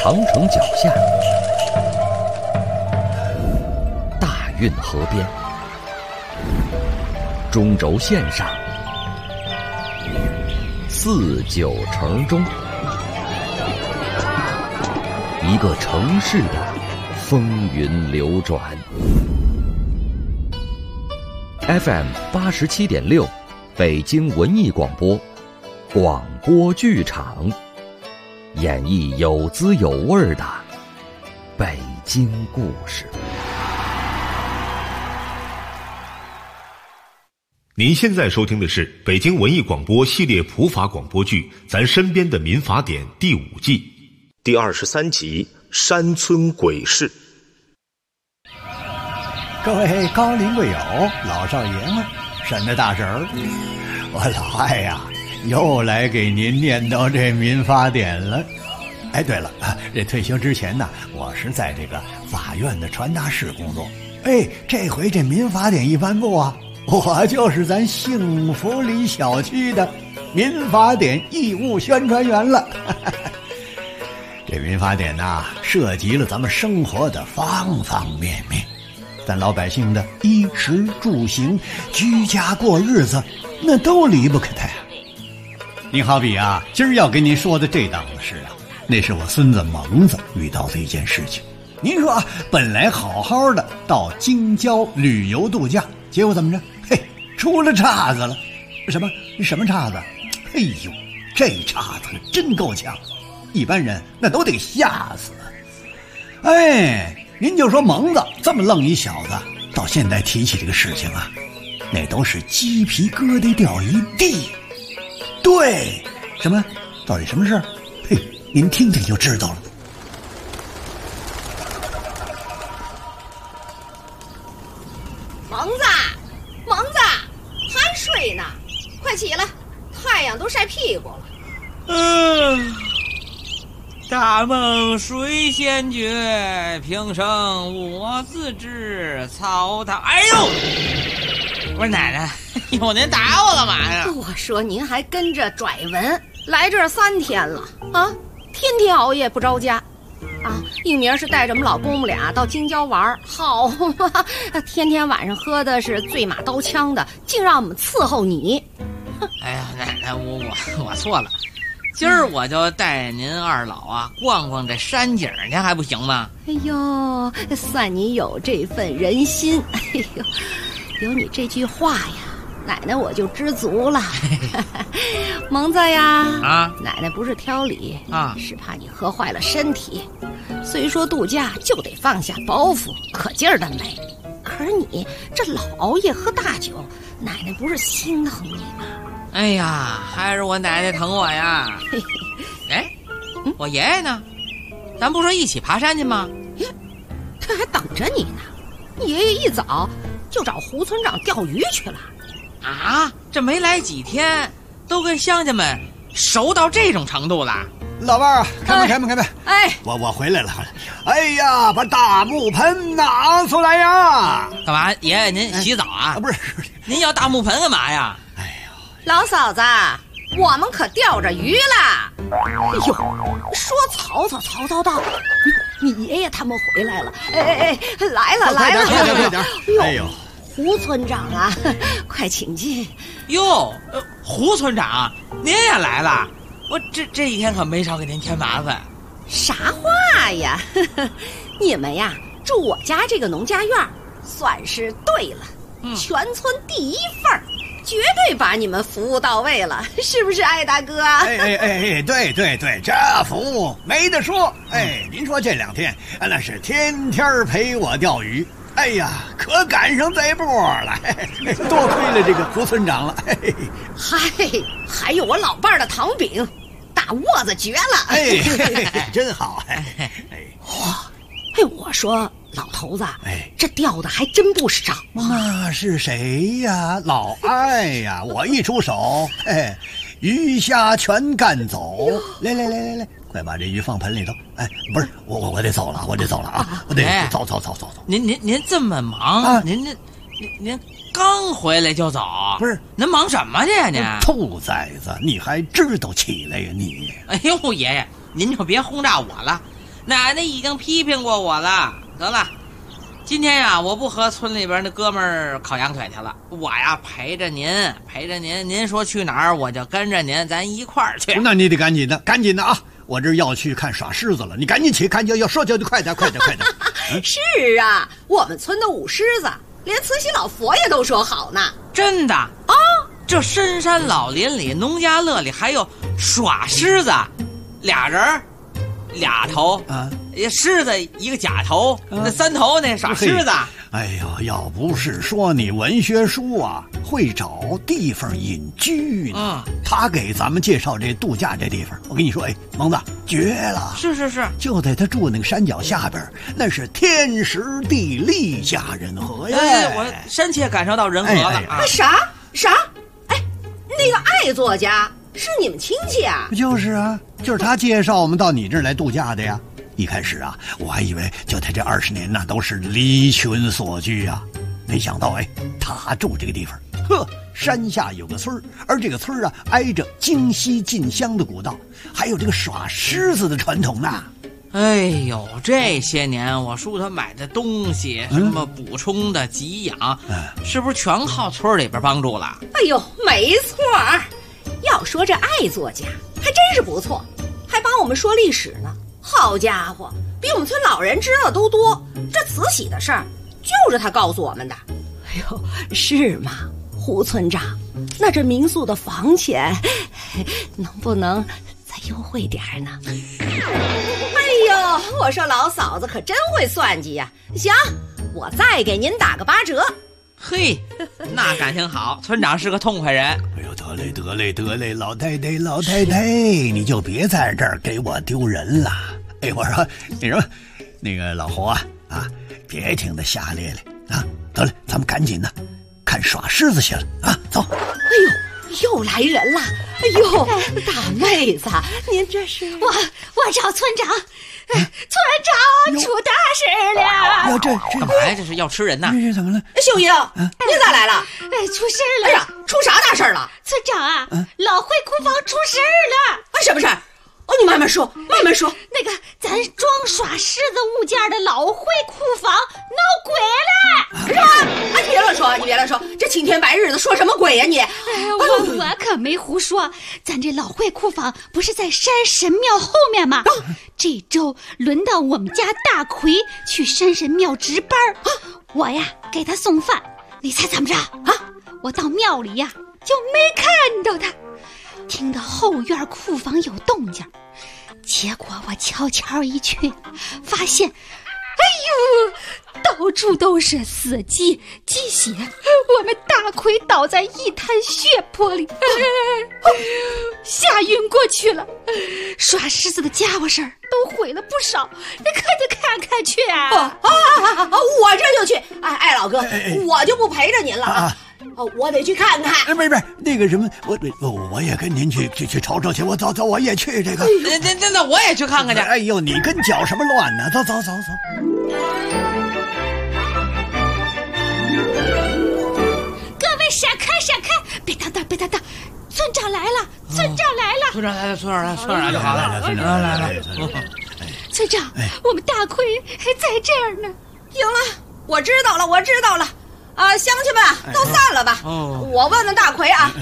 长城脚下，大运河边，中轴线上，四九城中，一个城市的风云流转。FM 87.6，北京文艺广播，广播剧场，演绎有滋有味的北京故事。 您现在收听的是北京文艺广播系列普法广播剧《咱身边的民法典》第5季第23集《山村鬼事》。 各位高龄贵友、老少爷们、婶子大婶儿，我老艾呀，又来给您念叨这民法典了。哎，对了，这退休之前呢，我是在这个法院的传达室工作。哎，这回这民法典一颁布啊，我就是咱幸福里小区的民法典义务宣传员了。这民法典呐，涉及了咱们生活的方方面面，咱老百姓的衣食住行、居家过日子，那都离不开它呀。您好比啊，今儿要跟您说的这档子事啊，那是我孙子蒙子遇到的一件事情。您说啊，本来好好的到京郊旅游度假，结果怎么着？嘿，出了岔子了。什么岔子？哎呦，这岔子真够呛，一般人那都得吓死。哎，您就说蒙子这么愣一小子，到现在提起这个事情啊，那都是鸡皮疙瘩掉一地。对，到底什么事儿？嘿，您听听就知道了。 蒙子，还睡呢？快起来，太阳都晒屁股了。 大梦谁先觉？平生我自知。曹操，哎呦！我说奶奶，哟，您打我干嘛呀？ 我说您还跟着拽文，来这儿3天了啊，天天熬夜不着家啊！应明是带着我们老公母俩到京郊玩，好嘛，天天晚上喝的是醉马刀枪的，竟让我们伺候你。 哎呀，奶奶，我错了。今儿我就带您二老啊逛逛这山景去，还不行吗？ 哎呦，算你有这份人心。哎呦，有你这句话呀，奶奶我就知足了。蒙子呀，奶奶不是挑理啊，是怕你喝坏了身体。虽说度假就得放下包袱，可劲儿的美，可是你这老熬夜喝大酒，奶奶不是心疼你吗？ 哎呀，还是我奶奶疼我呀。哎，我爷爷呢？咱不说一起爬山去吗？ 他还等着你呢。你爷爷一早就找胡村长钓鱼去了。 啊，这没来几天，都跟乡亲们熟到这种程度了。 老伴儿，开门！ 哎， 我回来了。哎呀，把大木盆拿出来呀！ 干嘛？爷爷您洗澡啊？ 不是， 您要大木盆干嘛呀？ 哎呦， 老嫂子，我们可钓着鱼了。哎呦，说曹操到，你爷爷他们回来了。哎，来了， 快点！哎呦， 胡村长啊，快请进。 哟，胡村长，您也来了。我这一天可没少给您添麻烦。 啥话呀？你们呀住我家这个农家院，算是对了，全村第一份儿，绝对把你们服务到位了，是不是，艾大哥？ 哎，对，这服务没得说。哎，您说这2天那是天天陪我钓鱼。哎呀，可赶上这波了，多亏了这个胡村长了。 嗨，还有我老伴儿的糖饼，大窝子绝了。 哎，真好。 哇，我说老头子，这钓的还真不少啊。 那是谁呀？老艾呀！我一出手，鱼虾全干走。来，快把这鱼放盆里头。哎，不是，我得走了啊！我得走。走。 您这么忙啊？您刚回来就走？ 不是， 您忙什么去呀？您兔崽子，你还知道起来呀你？ 哎呦，爷爷，您就别轰炸我了。 奶奶已经批评过我了。得了，今天呀，我不和村里边的哥们儿烤羊腿去了，我呀陪着您，您说去哪儿我就跟着您，咱一块儿去。 那你得赶紧的啊！我这要去看耍狮子了，你赶紧起，要说就快点。 是啊，我们村的舞狮子，连慈禧老佛爷都说好呢。 真的啊？这深山老林里、农家乐里还有耍狮子，俩人俩头啊，狮子一个假头，那三头那耍狮子。 哎呦，要不是说你文学书啊，会找地方隐居呢。他给咱们介绍这度假这地方，我跟你说，蒙子绝了。是，就在他住那个山脚下边，那是天时地利佳人和呀。 我深切感受到人和了。 啥？那个艾作家是你们亲戚啊？ 就是啊，就是他介绍我们到你这儿来度假的呀。一开始啊，我还以为就他这20年呢都是离群所居啊，没想到他住这个地方，山下有个村儿，而这个村儿啊挨着京西进香的古道，还有这个耍狮子的传统呢。 哎呦，这些年我叔他买的东西，什么补充的给养，是不是全靠村里边帮助了？ 哎呦，没错。要说这艾作家还真是不错，还帮我们说历史呢。好家伙，比我们村老人知道的都多。这慈禧的事儿就是他告诉我们的。哎呦，是吗，胡村长？那这民宿的房钱能不能再优惠点呢？哎呦，我说老嫂子可真会算计呀。行，我再给您打个8折。 嘿，那感情好，村长是个痛快人。 哎呦，得嘞，老太太，你就别在这儿给我丢人了。我说那个老侯啊，别听他瞎咧咧啊。得嘞，咱们赶紧的看耍狮子去了啊，走。 哎呦，又来人了！哎呦，大妹子，您这是？ 我找村长。村长出大事了！ 这干嘛呀？这是要吃人呐？ 这怎么了？ 秀英，您咋来了？ 出事了！ 哎呀，出啥大事了？ 村长啊，老会库房出事了！ 什么事儿？你慢慢说。 那个咱装耍狮子物件的老会库房闹鬼了！ 什么？你别乱说！这青天白日的说什么鬼呀你？ 我可没胡说，咱这老会库房不是在山神庙后面吗？这周轮到我们家大奎去山神庙值班，我呀给他送饭。你猜怎么着啊？我到庙里呀就没看到他，听到后院库房有动静，结果我悄悄一去，发现到处都是死鸡血，我们大奎倒在一滩血泊里，吓晕过去了。耍狮子的家伙事儿都毁了不少，你可得看看去啊！ 我这就去。艾老哥，我就不陪着您了啊！我得去看看。 没那个什么，我也跟您去瞅瞅去。我走，我也去这个。 那我也去看看去。 哎呦，你跟搅什么乱呢？走。 各位闪开！别当当！村长来了！村长来就好了。来。 村长，我们大奎还在这儿呢。 行了，我知道了。乡亲们都散了吧。我问问大奎啊。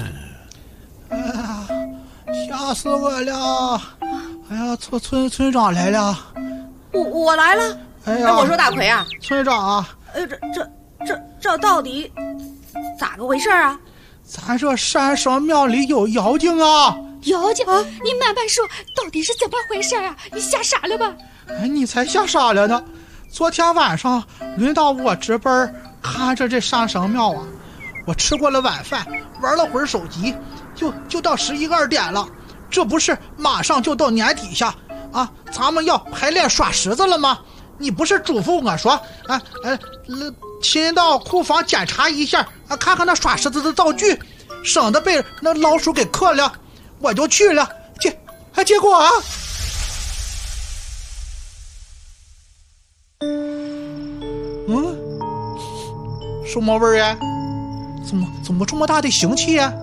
吓死我了！哎呀，村长来了。 我来了。 哎呀， 我说大奎啊， 村长啊， 这到底咋个回事啊？ 咱这山神庙里有妖精啊！ 妖精？你慢慢说，到底是怎么回事啊？你吓傻了吧？ 你才吓傻了呢！昨天晚上轮到我值班，看着这山神庙啊，我吃过了晚饭，玩了会儿手机，就到11、2点了。这不是马上就到年底下啊，咱们要排练耍狮子了吗？你不是嘱咐我说先到库房检查一下啊，看看那耍狮子的道具，省得被那老鼠给克了。我就去了，结果啊，什么味儿呀？怎么这么大的腥气呀？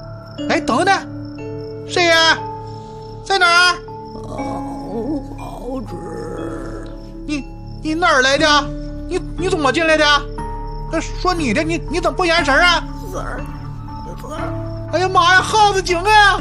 等等，谁呀？在哪儿？ 好不知。 你哪儿来的？你怎么进来的？说你的，你怎么不眼神啊？ 字儿。 哎呀妈呀，耗子精啊！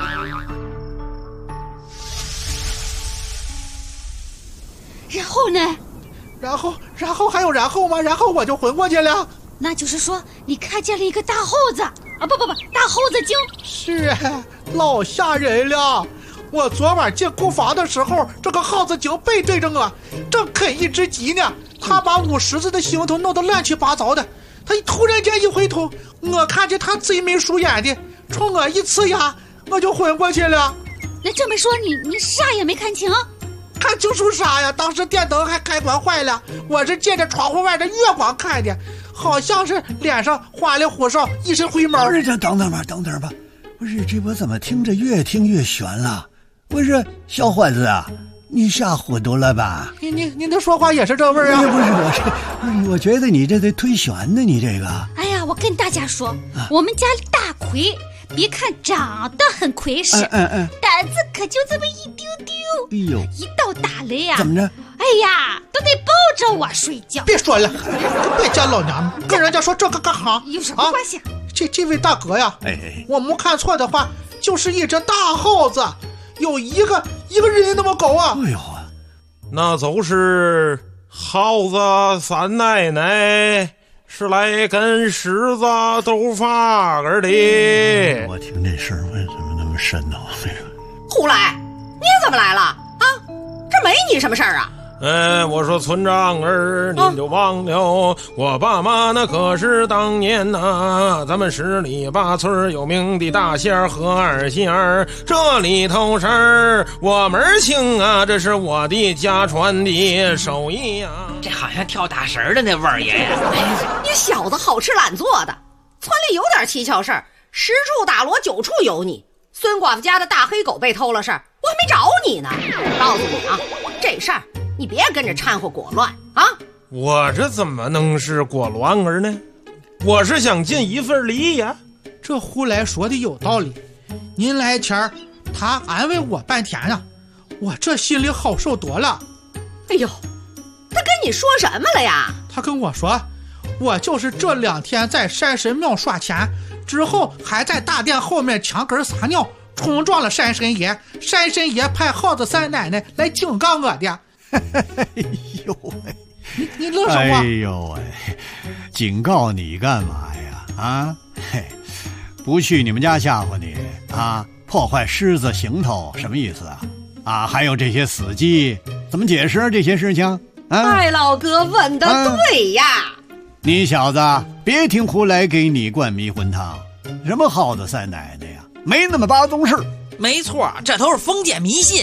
然后呢？ 然后还有然后吗？然后我就昏过去了。 那就是说你看见了一个大耗子啊？不，大耗子精。 是啊，老吓人了。我昨晚进库房的时候，这个耗子精背对着我，正啃一只鸡呢。他把五十字的行头弄得乱七八糟的。他突然间一回头，我看见他贼眉鼠眼的，冲我一呲牙，我就昏过去了。 那这么说你啥也没看清？ 看清楚啥呀？当时电灯还开关坏了，我是借着窗户外的月光看的，好像是脸上花里胡哨，一身灰毛。 不是，这等等吧，不是，这我怎么听着越听越悬了？不是，小伙子啊，你吓糊涂了吧？ 您的说话也是这味儿啊？ 不是，我觉得你这得忒悬呢，你这个。 哎呀，我跟大家说，我们家大奎，别看长得很魁实，胆子可就这么一丢丢。 哎呦， 一到打雷啊， 怎么着？ 哎呀，都得抱着我睡觉。 别说了，别叫老娘们，跟人家说这个干哈？ 有什么关系？ 这位大哥呀，我没看错的话，就是一只大耗子，有一个人那么高啊！ 哎呦， 那就是耗子三奶奶是来跟狮子斗法儿的。 我听这事儿为什么那么瘆呢？ 胡来，你怎么来了啊？这没你什么事儿啊？ 我说村长儿，您就忘了，我爸妈那可是当年呐，咱们十里八村有名的大仙儿和二仙儿，这里头事儿我门儿清啊，这是我的家传的手艺啊。 这好像跳大神的那味儿爷。 你小子好吃懒做的，村里有点蹊跷事儿，10处打锣9处有你。孙寡妇家的大黑狗被偷了事儿，我还没找你呢。告诉你啊，这事儿你别跟着掺和裹乱啊！ 我这怎么能是裹乱儿呢？我是想尽一份力呀。 这胡来说的有道理。您来前儿，他安慰我半天呢，我这心里好受多了。 哎呦，他跟你说什么了呀？ 他跟我说，我就是这2天在山神庙耍钱，之后还在大殿后面墙根撒尿，冲撞了山神爷。山神爷派耗子三奶奶来警告我的。 哎呦喂！ 你乐什么？ 哎呦喂！警告你干嘛呀？啊，嘿，不去你们家吓唬你啊？破坏狮子行头什么意思啊？啊，还有这些死鸡，怎么解释这些事情？啊， 艾老哥问的对呀。 你小子别听胡来给你灌迷魂汤，什么耗子三奶奶呀，没那么八宗事。 没错，这都是封建迷信。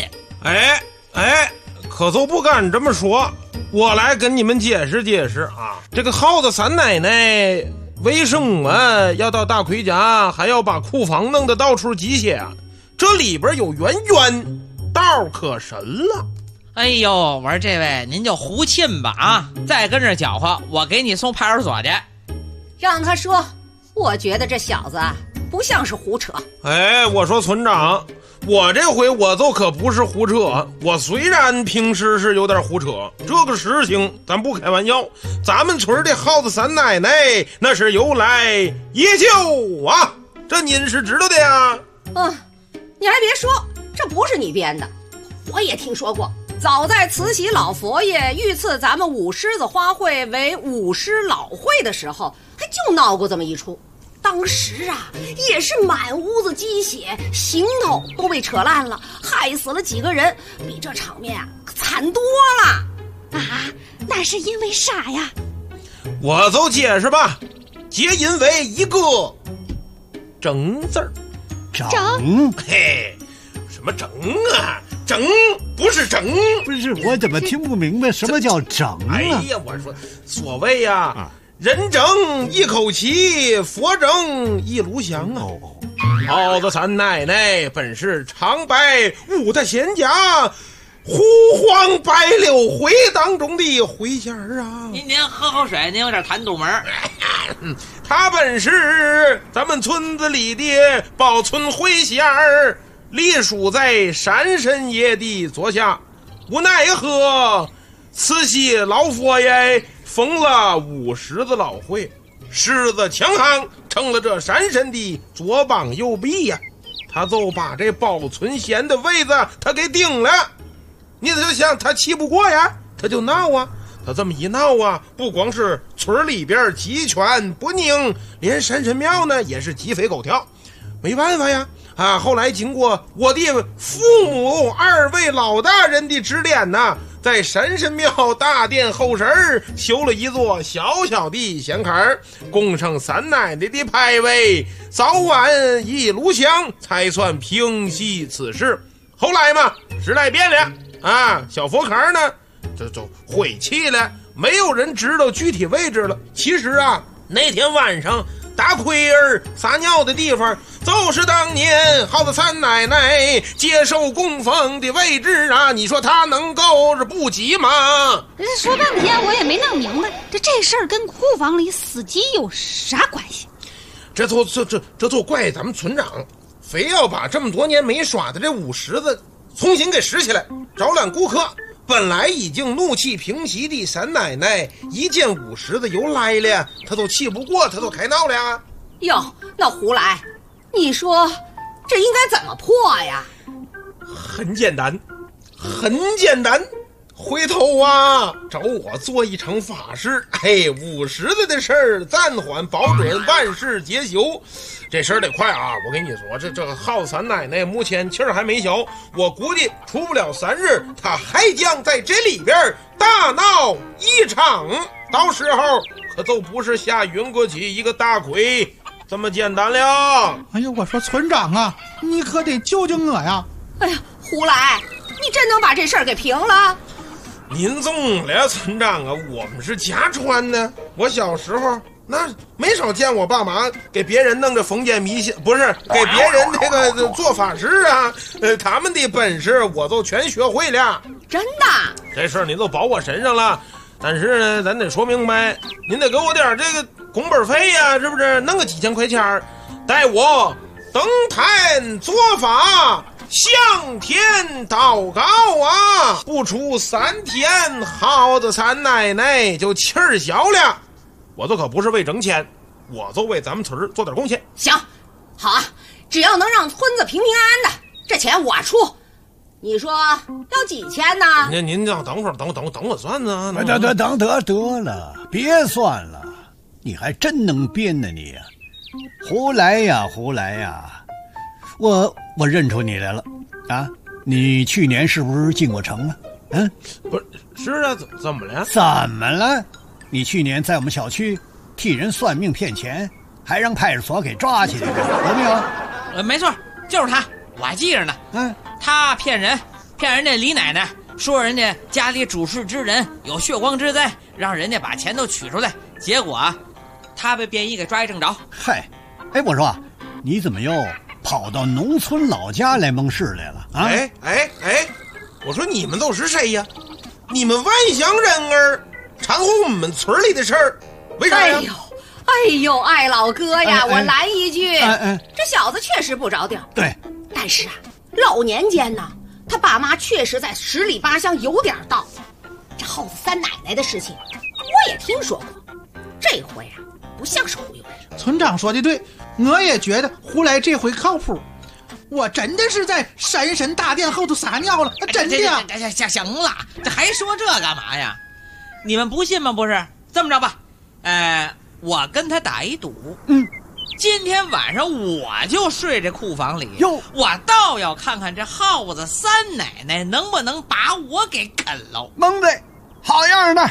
可就不敢这么说，我来跟你们解释解释啊。这个耗子三奶奶为什么要到大奎家，还要把库房弄得到处集血啊？这里边有渊源，道可神了。 哎呦，我说这位您就胡沁吧啊！再跟着搅和，我给你送派出所去。 让他说，我觉得这小子不像是胡扯。 我说村长，我这回我就可不是胡扯，我虽然平时是有点胡扯，这个事情咱不开玩笑，咱们村的耗子三奶奶那是由来已久啊，这您是知道的呀。 你还别说，这不是你编的，我也听说过。早在慈禧老佛爷御赐咱们舞狮子花会为舞狮老会的时候，还就闹过这么一出。当时啊，也是满屋子鸡血，行头都被扯烂了，害死了几个人，比这场面啊惨多了。 啊，那是因为啥呀？ 我就解释吧，皆因为一个整字儿。 整？ 嘿，什么整啊？整不是整， 不是，我怎么听不明白什么叫整啊？ 哎呀，我说所谓呀，人整一口气，佛整一炉香啊。耗子三奶奶本是长白五大仙家胡黄白柳灰当中的灰仙儿啊。 您喝口水，您有点痰堵门。 他本是咱们村子里的保村灰仙儿，隶属在山神爷的座下。 无奈何，慈禧老佛爷封了五十子老会，狮子强行成了这山神的左膀右臂呀，他就把这保存贤的位子他给顶了。你就想他气不过呀，他就闹啊，他这么一闹啊，不光是村里边鸡犬不宁，连山神庙呢也是鸡飞狗跳。没办法呀，后来经过我的父母二位老大人的指点呢，在山神庙大殿后身修了一座小小的显坎，供上三奶奶的牌位，早晚一炉香，才算平息此事。后来嘛，时代变了小佛坎呢就毁弃了，没有人知道具体位置了。其实那天晚上大奎儿撒尿的地方，就是当年耗子三奶奶接受供奉的位置你说他能够是不急吗？ 说半天我也没弄明白，这事儿跟库房里死鸡有啥关系？ 这就怪咱们村长，非要把这么多年没耍的这五十子重新给拾起来，招揽顾客。本来已经怒气平息的三奶奶，一见五十子又来了，她都气不过，她都开闹了。 哟，那胡来，你说这应该怎么破呀？ 很简单，回头找我做一场法事，五十子的事儿暂缓，保准万事皆休。这事儿得快我跟你说，这耗子三奶奶目前气儿还没消，我估计出不了3日，她还将在这里边大闹一场，到时候可都不是下云过去一个大亏这么简单了。 哎呦，我说村长你可得救救我呀！ 哎呀，胡来，你真能把这事儿给平了？ 您中了，村长我们是家传的，我小时候那没少见我爸妈给别人弄着封建迷信，不是给别人那个做法事他们的本事我都全学会了。 真的？ 这事儿您都保我身上了，但是呢，咱得说明白，您得给我点这个工本费呀，是不是？弄个几千块钱，带我登坛做法，向天祷告不出3天，耗子三奶奶就气儿消了。我这可不是为挣钱，我就为咱们村做点贡献。 行，好只要能让村子平平安安的，这钱我出。你说要几千呢？ 您等会儿，等我算呢。 得了，别算了，你还真能编呢你胡来呀，我认出你来了你去年是不是进过城了？ 不是怎么了？ 怎么了？你去年在我们小区替人算命骗钱，还让派出所给抓起来了，有没有？ 没错，就是他，我还记着呢。他骗人家李奶奶，说人家家里主事之人有血光之灾，让人家把钱都取出来，结果他被便衣给抓一正着。 嗨，我说你怎么又跑到农村老家来蒙事来了我说你们都是谁呀？你们万乡人儿掺和我们村里的事儿，为啥呀？ 哎呦，艾老哥呀，我来一句， 这小子确实不着调。 对， 但是老年间呢，他爸妈确实在10里8乡有点道。这耗子三奶奶的事情，我也听说过，这回不像是忽悠人。 村长说的对，我也觉得胡来这回靠谱。我真的是在山神大殿后头撒尿了，真的呀！ 行了，这还说这干嘛呀？你们不信吗？不是，这么着吧，我跟他打一赌，今天晚上我就睡这库房里，我倒要看看这耗子三奶奶能不能把我给啃喽。 蒙对，好样的，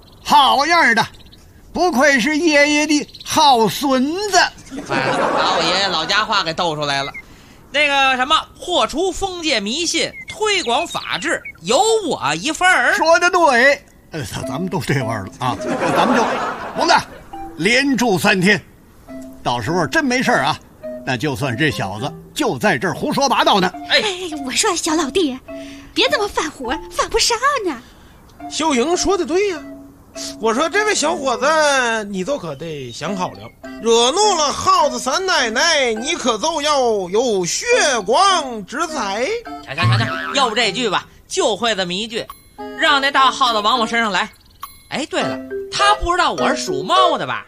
不愧是爷爷的好孙子。 把我爷爷老家话给逗出来了。那个什么，破除封建迷信，推广法治，有我一份儿。 说得对，咱们都这味儿了咱们就蒙子连住3天，到时候真没事那就算这小子就在这儿胡说八道呢。 我说小老弟，别这么犯火，犯不上呢。 秀英说的对呀，我说这位小伙子，你都可得想好了，惹怒了耗子三奶奶，你可就要有血光之灾。 要不这句吧， 就会这么一句，让那大耗子往我身上来。哎，对了，他不知道我是属猫的吧？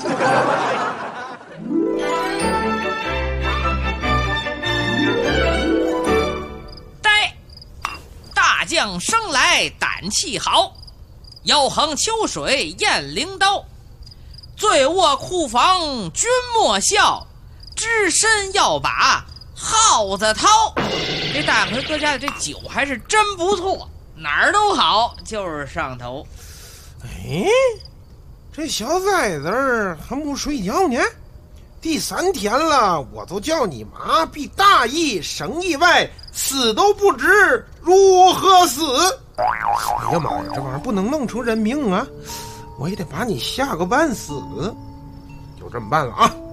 呆，大将生来胆气豪，腰横秋水雁翎刀。醉卧库房君莫笑，只身要把耗子掏。这大奎哥家的这酒还是真不错，哪儿都好，就是上头。 哎，这小崽子还不睡觉呢？第3天了，我都叫你妈逼大意生意外，死都不知如何死。哎呀妈呀，这玩意儿不能弄出人命啊！我也得把你吓个半死。就这么办了啊！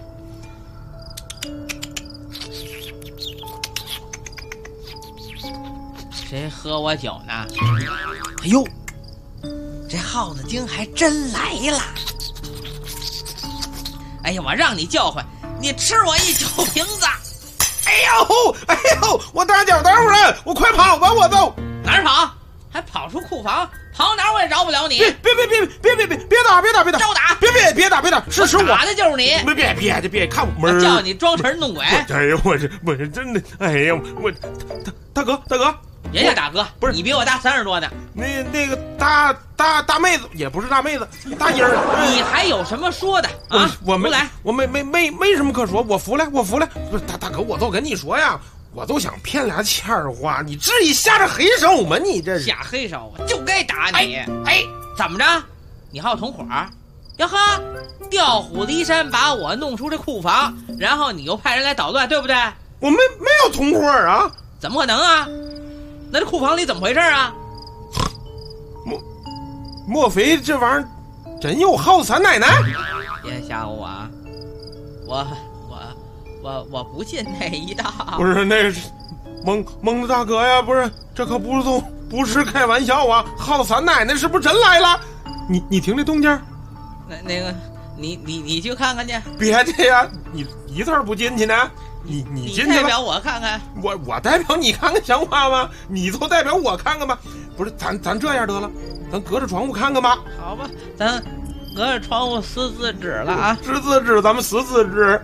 谁喝我酒呢？哎呦，这耗子精还真来了！哎呀，我让你叫唤，你吃我一酒瓶子！ 哎呦，我大脚豆人，我快跑吧，我都哪儿跑？还跑出库房，跑哪儿我也饶不了你！ 别打！ 招打！ 别打！是我打的就是你！ 别看我们！ 我叫你装神弄鬼！ 哎呀，我是真的！哎呀，我大哥， 别叫大哥， 不是你比我大30多呢。 那个大妹子也不是大妹子，大妮儿。 你还有什么说的啊？ 我没来， 我没什么可说，我服了。不是大哥，我都跟你说呀，我都想骗俩钱儿花，你至于下着黑手吗？你这是下黑手，我就该打你！ 哎， 怎么着？你还有同伙？呀呵，调虎离山，把我弄出这库房，然后你又派人来捣乱，对不对？ 我没有同伙啊！ 怎么可能啊？那这库房里怎么回事啊？ 莫非这玩意儿真有耗三奶奶？ 别吓唬我啊！我不信那一道。 不是那是蒙子大哥呀，不是这可不是开玩笑啊！耗三奶奶是不是真来了？你听这动静？ 那个你去看看去。 别介呀，你一字不进去呢？你进去了？ 代表我看看。 我代表你看看像话吗？你就代表我看看吧。不是咱这样得了，咱隔着窗户看看吧。 好吧，咱隔着窗户撕字纸了啊！ 撕字纸，咱们撕字纸。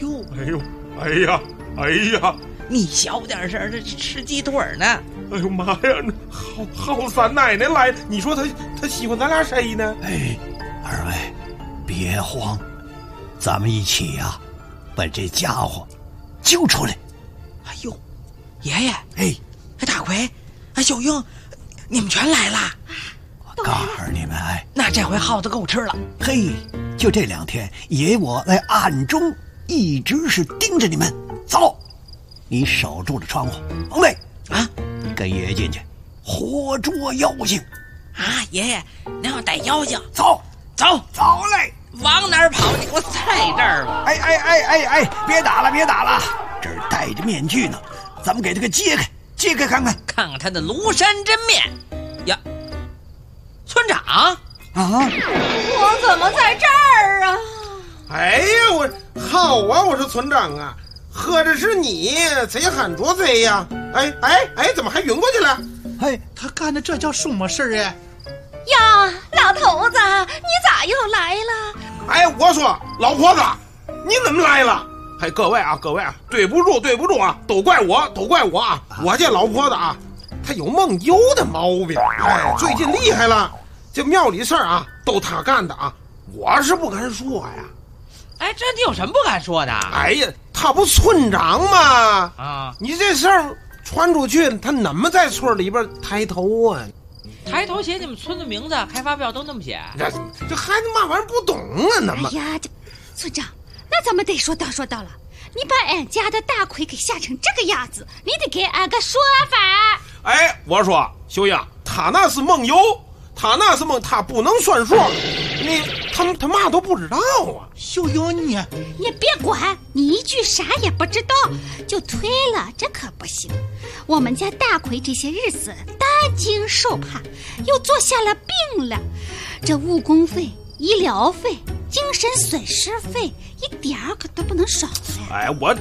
哎呀！ 你小点声，这吃鸡腿呢。 哎呦妈呀！耗三奶奶来，你说他喜欢咱俩谁呢？ 哎，二位别慌，咱们一起呀，把这家伙救出来。 哎呦，爷爷，哎，大奎，小英，你们全来了。 我告诉你们， 那这回耗子够吃了。 嘿，就这2天，爷我在暗中一直是盯着你们。走，你守住了窗户，王磊啊，跟爷爷进去，活捉妖精。 啊，爷爷，您要逮妖精？ 走嘞！ 往哪儿跑？你给我在这儿吧！ 哎，别打了，这儿戴着面具呢，咱们给他给揭开看看， 看看他的庐山真面呀！村长啊， 我怎么在这儿啊？ 哎呀，我好啊！我说村长啊，喝着是你，贼喊捉贼呀！哎，怎么还晕过去了？ 哎，他干的这叫什么事儿呀？ 呀，老头子，你咋又来了？ 哎，我说老婆子，你怎么来了？哎，各位啊，对不住啊，都怪我啊！我这老婆子啊，她有梦游的毛病，哎，最近厉害了，这庙里事儿啊，都她干的啊，我是不敢说呀。 哎，这你有什么不敢说的？ 哎呀，他不村长吗？ 啊， 你这事儿传出去，他怎么在村里边抬头啊？ 抬头写你们村的名字，开发票都那么写。 这孩子嘛玩意儿不懂啊，那么。 哎呀，这村长，那咱们得说道了。你把俺家的大奎给吓成这个样子，你得给俺个说法。 哎，我说秀英，他那是梦游，他不能算数。他嘛都不知道啊。 秀英你别管，你一句啥也不知道就推了，这可不行。我们家大奎这些日子担惊受怕，又坐下了病了，这误工费、医疗费、精神损失费一点儿可都不能少了。 哎，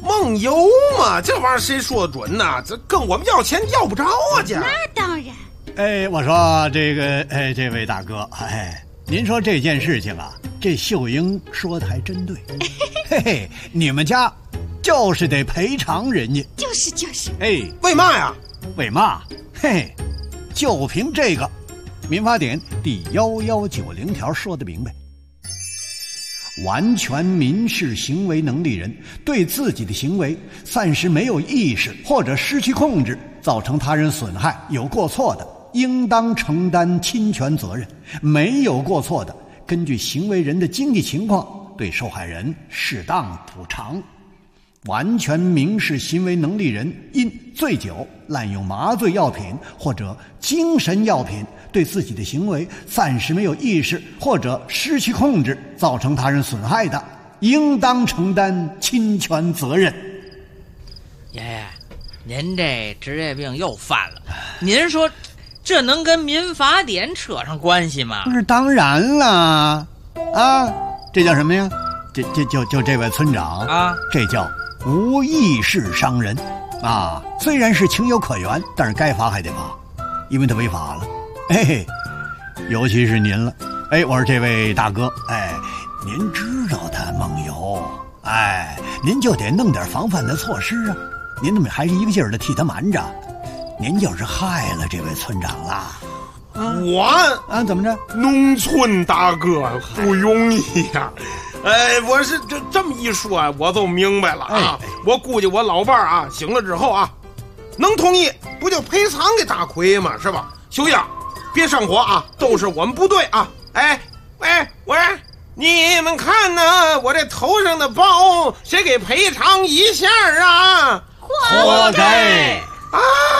梦游嘛，这玩意儿谁说的准呢？这跟我们要钱要不着啊！这那当然。 我说这位大哥，您说这件事情啊，这秀英说的还真对。嘿嘿，你们家就是得赔偿人家。 就是。 为嘛呀？ 为嘛？嘿，就凭这个，民法典第1190条说得明白。完全民事行为能力人对自己的行为暂时没有意识或者失去控制，造成他人损害有过错的，应当承担侵权责任；没有过错的，根据行为人的经济情况对受害人适当补偿。完全民事行为能力人因醉酒、滥用麻醉药品或者精神药品对自己的行为暂时没有意识或者失去控制，造成他人损害的，应当承担侵权责任。 爷爷，您这职业病又犯了。您说这能跟民法典扯上关系吗？ 不是，当然了啊，这叫什么呀？就这位村长啊，这叫无意识伤人啊。虽然是情有可原，但是该罚还得罚，因为他违法了。尤其是您了。我说这位大哥，您知道他梦游，您就得弄点防范的措施啊。您怎么还是一个劲儿的替他瞒着？您就是害了这位村长了。 我怎么着？ 农村大哥不容易呀。我是这么一说啊，我都明白了啊。我估计我老伴儿啊醒了之后啊，能同意不就赔偿给大奎嘛，是吧？秀英，别上火啊，都是我们不对啊。喂，你们看呢，我这头上的包谁给赔偿一下啊？ 活该啊！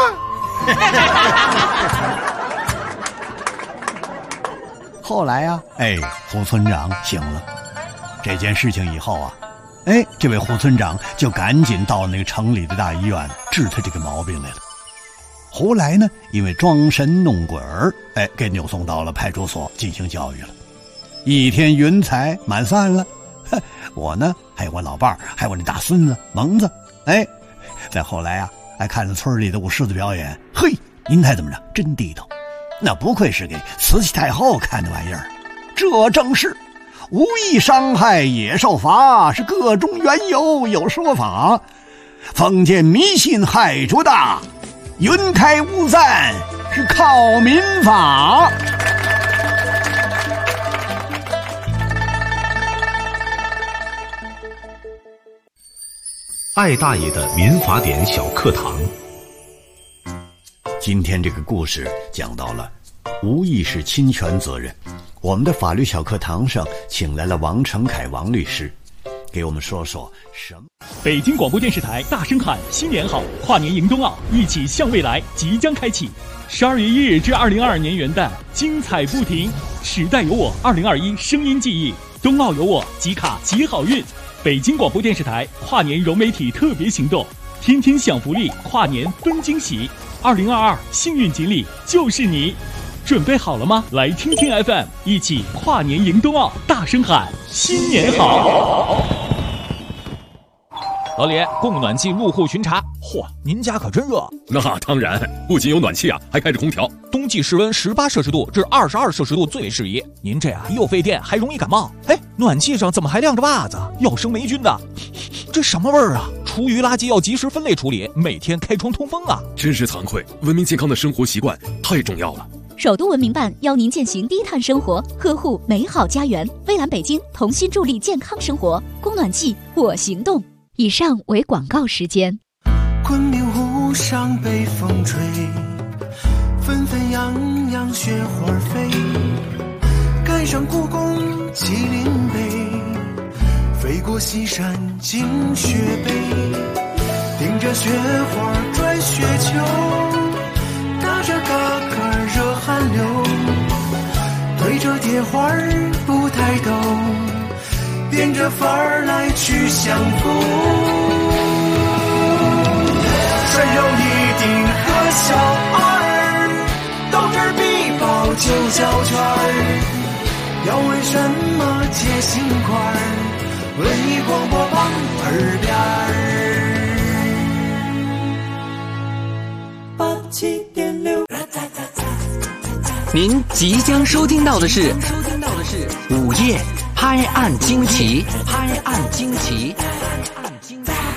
后来呀，胡村长醒了。这件事情以后啊，这位胡村长就赶紧到那个城里的大医院治他这个毛病来了。胡来呢，因为装神弄鬼儿，给扭送到了派出所进行教育了。一天云彩满散了，我呢，还有我老伴儿，还有我那大孙子蒙子，再后来啊，还看着村里的舞狮子表演，嘿，您猜怎么着？真地道，那不愧是给慈禧太后看的玩意儿。这正是无意伤害也受罚，是各中缘由有说法。封建迷信害主大，云开雾散是靠民法。 艾大爷的民法典小课堂。 今天这个故事讲到了无意识侵权责任。我们的法律小课堂上请来了王成凯王律师，给我们说说什么。 北京广播电视台大声喊新年好，跨年迎冬奥，一起向未来即将开启。12月1日至2022年元旦，精彩不停。时代有我2021声音记忆，冬奥有我，集卡集好运。北京广播电视台跨年融媒体特别行动，天天享福利，跨年分惊喜。2022幸运锦鲤就是你，准备好了吗？来听听 FM， 一起跨年迎冬奥，大声喊新年好。 老李，供暖季入户巡查。嚯，您家可真热。 那当然，不仅有暖气啊，还开着空调。 冬季室温18摄氏度至22摄氏度最适宜。您这又费电还容易感冒。暖气上怎么还晾着袜子？要生霉菌的。这什么味儿啊？厨余垃圾要及时分类处理，每天开窗通风啊。 真是惭愧，文明健康的生活习惯太重要了。 首都文明办邀您践行低碳生活，呵护美好家园。蔚蓝北京同心助力健康生活，供暖季我行动。以上为广告时间。 昆明湖上北风吹，纷纷扬扬雪花飞，赶上故宫麒麟碑，飞过西山惊雪碑，顶着雪花转雪球，打着嘎嘎热汗流，对着蝶花不抬头，变着法儿来去相逢。穿上一顶和小二，斗智必报九角圈，要问什么解心块， 文艺广播榜耳边87.6。 您即将收听到的是午夜拍案惊奇，拍案惊奇。